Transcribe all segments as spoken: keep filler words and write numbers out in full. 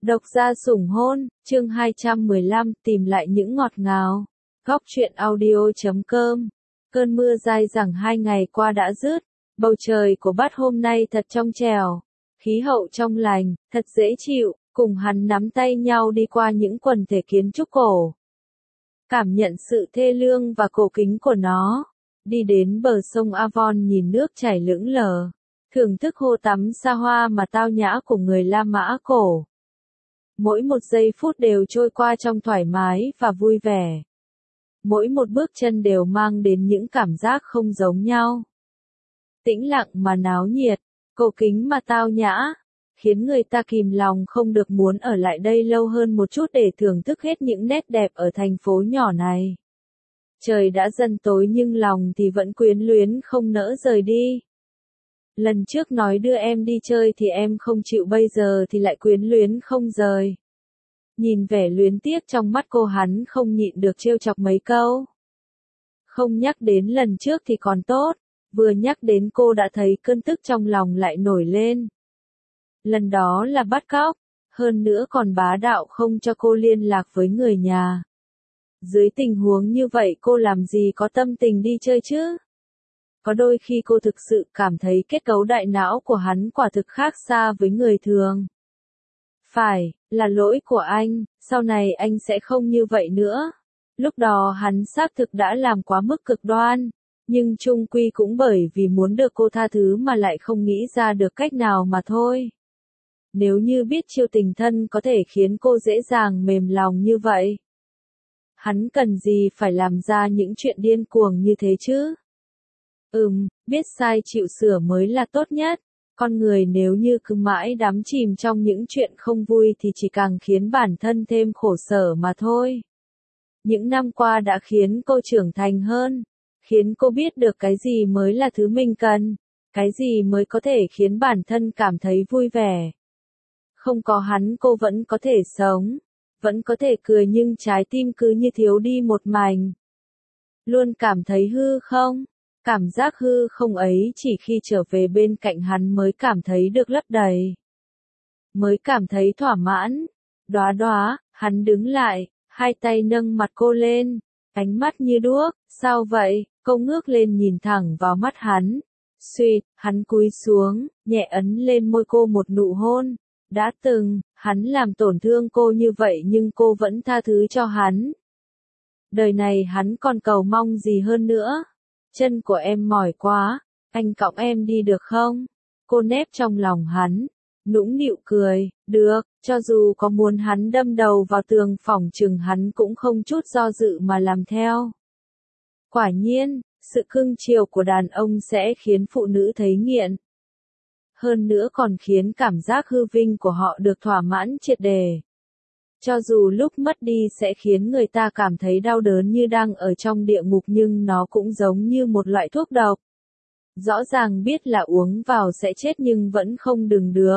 Độc gia sủng hôn, chương hai trăm mười lăm, tìm lại những ngọt ngào. Góc truyện audio chấm com. Cơn mưa dai dẳng hai ngày qua đã dứt, bầu trời của Bát hôm nay thật trong trẻo, khí hậu trong lành, thật dễ chịu, cùng hắn nắm tay nhau đi qua những quần thể kiến trúc cổ. Cảm nhận sự thê lương và cổ kính của nó, đi đến bờ sông Avon nhìn nước chảy lững lờ, thưởng thức hồ tắm xa hoa mà tao nhã của người La Mã cổ. Mỗi một giây phút đều trôi qua trong thoải mái và vui vẻ. Mỗi một bước chân đều mang đến những cảm giác không giống nhau. Tĩnh lặng mà náo nhiệt, cổ kính mà tao nhã, khiến người ta kìm lòng không được muốn ở lại đây lâu hơn một chút để thưởng thức hết những nét đẹp ở thành phố nhỏ này. Trời đã dần tối nhưng lòng thì vẫn quyến luyến không nỡ rời đi. Lần trước nói đưa em đi chơi thì em không chịu, bây giờ thì lại quyến luyến không rời. Nhìn vẻ luyến tiếc trong mắt cô, hắn không nhịn được trêu chọc mấy câu. Không nhắc đến lần trước thì còn tốt, vừa nhắc đến cô đã thấy cơn tức trong lòng lại nổi lên. Lần đó là bắt cóc, hơn nữa còn bá đạo không cho cô liên lạc với người nhà. Dưới tình huống như vậy cô làm gì có tâm tình đi chơi chứ? Có đôi khi cô thực sự cảm thấy kết cấu đại não của hắn quả thực khác xa với người thường. Phải, là lỗi của anh, sau này anh sẽ không như vậy nữa. Lúc đó hắn xác thực đã làm quá mức cực đoan, nhưng chung quy cũng bởi vì muốn được cô tha thứ mà lại không nghĩ ra được cách nào mà thôi. Nếu như biết chiêu tình thân có thể khiến cô dễ dàng mềm lòng như vậy, hắn cần gì phải làm ra những chuyện điên cuồng như thế chứ? Ừm, biết sai chịu sửa mới là tốt nhất. Con người nếu như cứ mãi đắm chìm trong những chuyện không vui thì chỉ càng khiến bản thân thêm khổ sở mà thôi. Những năm qua đã khiến cô trưởng thành hơn, khiến cô biết được cái gì mới là thứ mình cần, cái gì mới có thể khiến bản thân cảm thấy vui vẻ. Không có hắn cô vẫn có thể sống, vẫn có thể cười nhưng trái tim cứ như thiếu đi một mảnh. Luôn cảm thấy hư không? Cảm giác hư không ấy chỉ khi trở về bên cạnh hắn mới cảm thấy được lấp đầy. Mới cảm thấy thỏa mãn. Đóa đóa, hắn đứng lại, hai tay nâng mặt cô lên, ánh mắt như đuốc, sao vậy? Cô ngước lên nhìn thẳng vào mắt hắn. Suýt, hắn cúi xuống, nhẹ ấn lên môi cô một nụ hôn. Đã từng, hắn làm tổn thương cô như vậy nhưng cô vẫn tha thứ cho hắn. Đời này hắn còn cầu mong gì hơn nữa? Chân của em mỏi quá, anh cõng em đi được không? Cô nép trong lòng hắn, nũng nịu cười, được, cho dù có muốn hắn đâm đầu vào tường phỏng chừng hắn cũng không chút do dự mà làm theo. Quả nhiên, sự cưng chiều của đàn ông sẽ khiến phụ nữ thấy nghiện. Hơn nữa còn khiến cảm giác hư vinh của họ được thỏa mãn triệt đề. Cho dù lúc mất đi sẽ khiến người ta cảm thấy đau đớn như đang ở trong địa ngục nhưng nó cũng giống như một loại thuốc độc. Rõ ràng biết là uống vào sẽ chết nhưng vẫn không đừng được.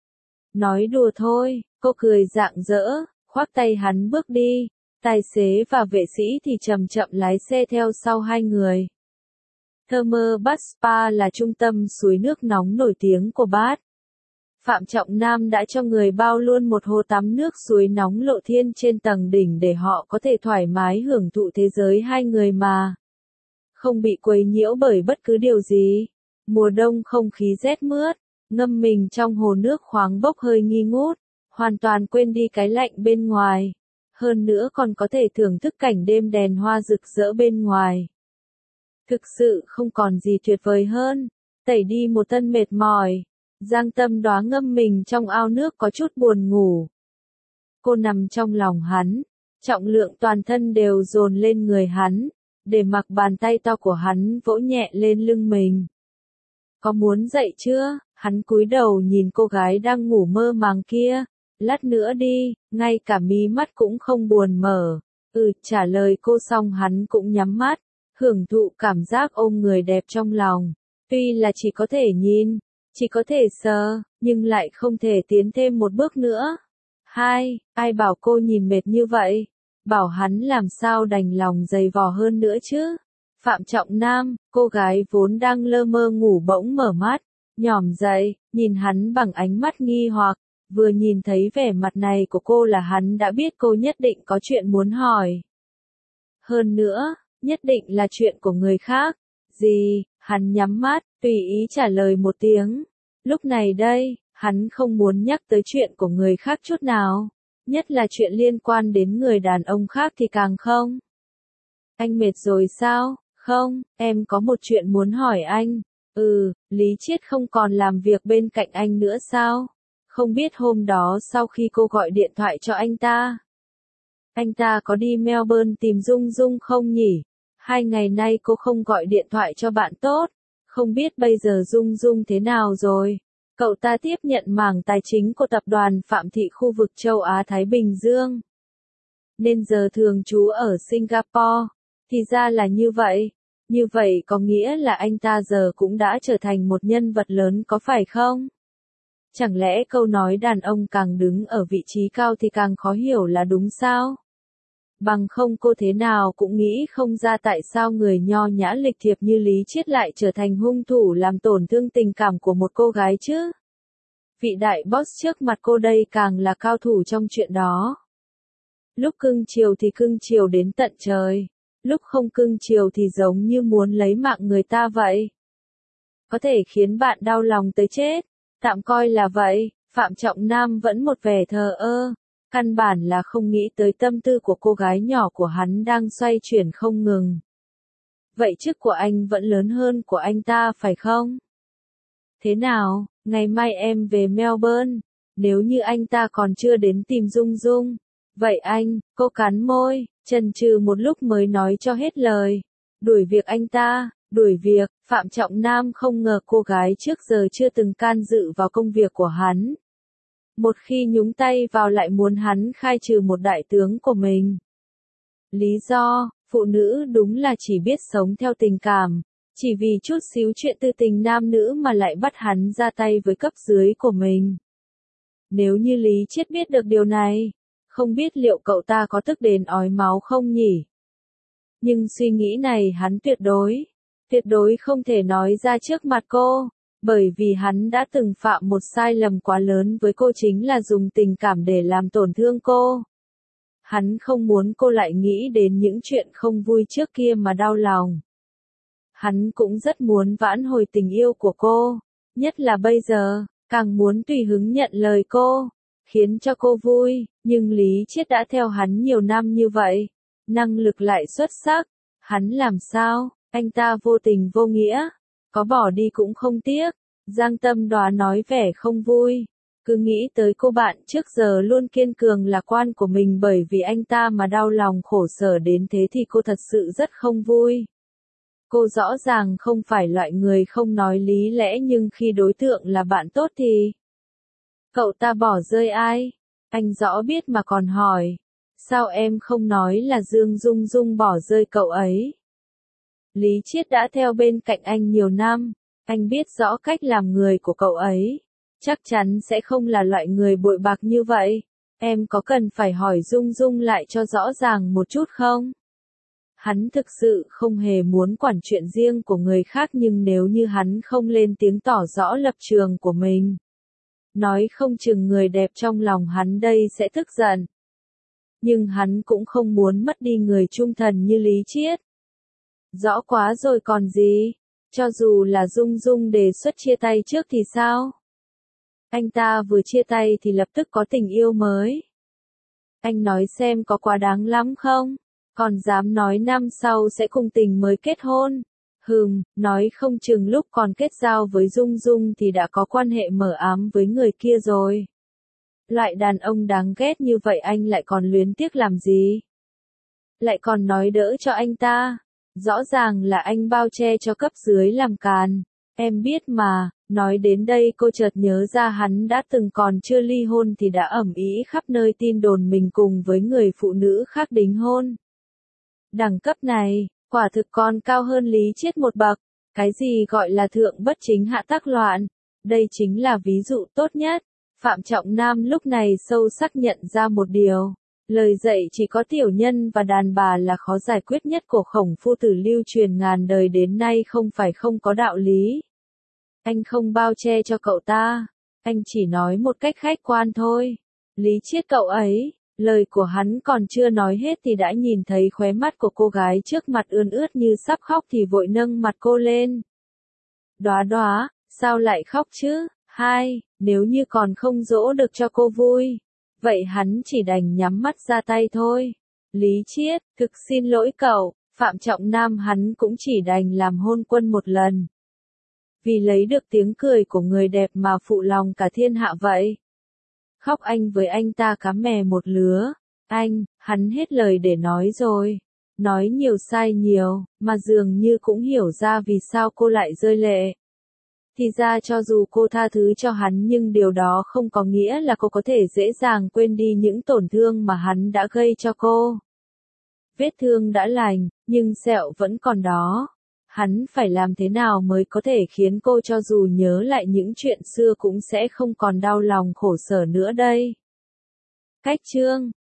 Nói đùa thôi, cô cười rạng rỡ, khoác tay hắn bước đi, tài xế và vệ sĩ thì chậm chậm lái xe theo sau hai người. Thermal Bath Spa là trung tâm suối nước nóng nổi tiếng của Bath. Phạm Trọng Nam đã cho người bao luôn một hồ tắm nước suối nóng lộ thiên trên tầng đỉnh để họ có thể thoải mái hưởng thụ thế giới hai người mà không bị quấy nhiễu bởi bất cứ điều gì. Mùa đông không khí rét mướt, ngâm mình trong hồ nước khoáng bốc hơi nghi ngút, hoàn toàn quên đi cái lạnh bên ngoài. Hơn nữa còn có thể thưởng thức cảnh đêm đèn hoa rực rỡ bên ngoài. Thực sự không còn gì tuyệt vời hơn, tẩy đi một thân mệt mỏi. Giang Tâm Đóa ngâm mình trong ao nước có chút buồn ngủ. Cô nằm trong lòng hắn, trọng lượng toàn thân đều dồn lên người hắn, để mặc bàn tay to của hắn vỗ nhẹ lên lưng mình. Có muốn dậy chưa? Hắn cúi đầu nhìn cô gái đang ngủ mơ màng kia. Lát nữa đi, ngay cả mí mắt cũng không buồn mở. Ừ, trả lời cô xong hắn cũng nhắm mắt, hưởng thụ cảm giác ôm người đẹp trong lòng. Tuy là chỉ có thể nhìn, chỉ có thể sờ, nhưng lại không thể tiến thêm một bước nữa. Hai, ai bảo cô nhìn mệt như vậy? Bảo hắn làm sao đành lòng dày vò hơn nữa chứ? Phạm Trọng Nam, cô gái vốn đang lơ mơ ngủ bỗng mở mắt, nhỏm dậy, nhìn hắn bằng ánh mắt nghi hoặc. Vừa nhìn thấy vẻ mặt này của cô là hắn đã biết cô nhất định có chuyện muốn hỏi. Hơn nữa, nhất định là chuyện của người khác. Gì? Hắn nhắm mắt, tùy ý trả lời một tiếng. Lúc này đây, hắn không muốn nhắc tới chuyện của người khác chút nào. Nhất là chuyện liên quan đến người đàn ông khác thì càng không. Anh mệt rồi sao? Không, em có một chuyện muốn hỏi anh. Ừ, Lý Chiết không còn làm việc bên cạnh anh nữa sao? Không biết hôm đó sau khi cô gọi điện thoại cho anh ta, anh ta có đi Melbourne tìm Dung Dung không nhỉ? Hai ngày nay cô không gọi điện thoại cho bạn tốt. Không biết bây giờ Dung Dung thế nào rồi? Cậu ta tiếp nhận mảng tài chính của tập đoàn Phạm Thị khu vực châu Á-Thái Bình Dương. Nên giờ thường trú ở Singapore. Thì ra là như vậy. Như vậy có nghĩa là anh ta giờ cũng đã trở thành một nhân vật lớn có phải không? Chẳng lẽ câu nói đàn ông càng đứng ở vị trí cao thì càng khó hiểu là đúng sao? Bằng không cô thế nào cũng nghĩ không ra tại sao người nho nhã lịch thiệp như Lý Chiết lại trở thành hung thủ làm tổn thương tình cảm của một cô gái chứ? Vị đại boss trước mặt cô đây càng là cao thủ trong chuyện đó. Lúc cưng chiều thì cưng chiều đến tận trời. Lúc không cưng chiều thì giống như muốn lấy mạng người ta vậy. Có thể khiến bạn đau lòng tới chết. Tạm coi là vậy, Phạm Trọng Nam vẫn một vẻ thờ ơ. Căn bản là không nghĩ tới tâm tư của cô gái nhỏ của hắn đang xoay chuyển không ngừng. Vậy chức của anh vẫn lớn hơn của anh ta phải không? Thế nào, ngày mai em về Melbourne, nếu như anh ta còn chưa đến tìm Dung Dung. Vậy anh, cô cắn môi, chần chừ một lúc mới nói cho hết lời. Đuổi việc anh ta, đuổi việc, Phạm Trọng Nam không ngờ cô gái trước giờ chưa từng can dự vào công việc của hắn. Một khi nhúng tay vào lại muốn hắn khai trừ một đại tướng của mình. Lý do, phụ nữ đúng là chỉ biết sống theo tình cảm, chỉ vì chút xíu chuyện tư tình nam nữ mà lại bắt hắn ra tay với cấp dưới của mình. Nếu như Lý Chiết biết được điều này, không biết liệu cậu ta có tức đến ói máu không nhỉ? Nhưng suy nghĩ này hắn tuyệt đối, tuyệt đối không thể nói ra trước mặt cô, bởi vì hắn đã từng phạm một sai lầm quá lớn với cô chính là dùng tình cảm để làm tổn thương cô. Hắn không muốn cô lại nghĩ đến những chuyện không vui trước kia mà đau lòng. Hắn cũng rất muốn vãn hồi tình yêu của cô, nhất là bây giờ, càng muốn tùy hứng nhận lời cô, khiến cho cô vui, nhưng Lý Chiết đã theo hắn nhiều năm như vậy, năng lực lại xuất sắc, hắn làm sao, anh ta vô tình vô nghĩa, có bỏ đi cũng không tiếc. Giang Tâm Đoá nói vẻ không vui, cứ nghĩ tới cô bạn trước giờ luôn kiên cường lạc quan của mình bởi vì anh ta mà đau lòng khổ sở đến thế thì cô thật sự rất không vui. Cô rõ ràng không phải loại người không nói lý lẽ nhưng khi đối tượng là bạn tốt thì... Cậu ta bỏ rơi ai? Anh rõ biết mà còn hỏi. Sao em không nói là Dương Dung Dung bỏ rơi cậu ấy? Lý Chiết đã theo bên cạnh anh nhiều năm. Anh biết rõ cách làm người của cậu ấy. Chắc chắn sẽ không là loại người bội bạc như vậy. Em có cần phải hỏi Dung Dung lại cho rõ ràng một chút không? Hắn thực sự không hề muốn quản chuyện riêng của người khác nhưng nếu như hắn không lên tiếng tỏ rõ lập trường của mình. Nói không chừng người đẹp trong lòng hắn đây sẽ tức giận. Nhưng hắn cũng không muốn mất đi người trung thần như Lý Chiết. Rõ quá rồi còn gì? Cho dù là Dung Dung đề xuất chia tay trước thì sao? Anh ta vừa chia tay thì lập tức có tình yêu mới. Anh nói xem có quá đáng lắm không? Còn dám nói năm sau sẽ cùng tình mới kết hôn. Hừm, nói không chừng lúc còn kết giao với Dung Dung thì đã có quan hệ mờ ám với người kia rồi. Loại đàn ông đáng ghét như vậy anh lại còn luyến tiếc làm gì? Lại còn nói đỡ cho anh ta. Rõ ràng là anh bao che cho cấp dưới làm càn. Em biết mà, nói đến đây cô chợt nhớ ra hắn đã từng còn chưa ly hôn thì đã ầm ĩ khắp nơi tin đồn mình cùng với người phụ nữ khác đính hôn. Đẳng cấp này, quả thực còn cao hơn Lý Chiết một bậc. Cái gì gọi là thượng bất chính hạ tác loạn? Đây chính là ví dụ tốt nhất. Phạm Trọng Nam lúc này sâu sắc nhận ra một điều. Lời dạy chỉ có tiểu nhân và đàn bà là khó giải quyết nhất của Khổng Phu Tử lưu truyền ngàn đời đến nay không phải không có đạo lý. Anh không bao che cho cậu ta. Anh chỉ nói một cách khách quan thôi. Lý Chiết cậu ấy, lời của hắn còn chưa nói hết thì đã nhìn thấy khóe mắt của cô gái trước mặt ươn ướt như sắp khóc thì vội nâng mặt cô lên. Đóa đóa, sao lại khóc chứ? Hai, nếu như còn không dỗ được cho cô vui, vậy hắn chỉ đành nhắm mắt ra tay thôi. Lý Chiết, thực xin lỗi cậu, Phạm Trọng Nam hắn cũng chỉ đành làm hôn quân một lần. Vì lấy được tiếng cười của người đẹp mà phụ lòng cả thiên hạ vậy. Khóc anh với anh ta cá mè một lứa. Anh, hắn hết lời để nói rồi. Nói nhiều sai nhiều, mà dường như cũng hiểu ra vì sao cô lại rơi lệ. Thì ra cho dù cô tha thứ cho hắn nhưng điều đó không có nghĩa là cô có thể dễ dàng quên đi những tổn thương mà hắn đã gây cho cô. Vết thương đã lành, nhưng sẹo vẫn còn đó. Hắn phải làm thế nào mới có thể khiến cô cho dù nhớ lại những chuyện xưa cũng sẽ không còn đau lòng khổ sở nữa đây? Cách chương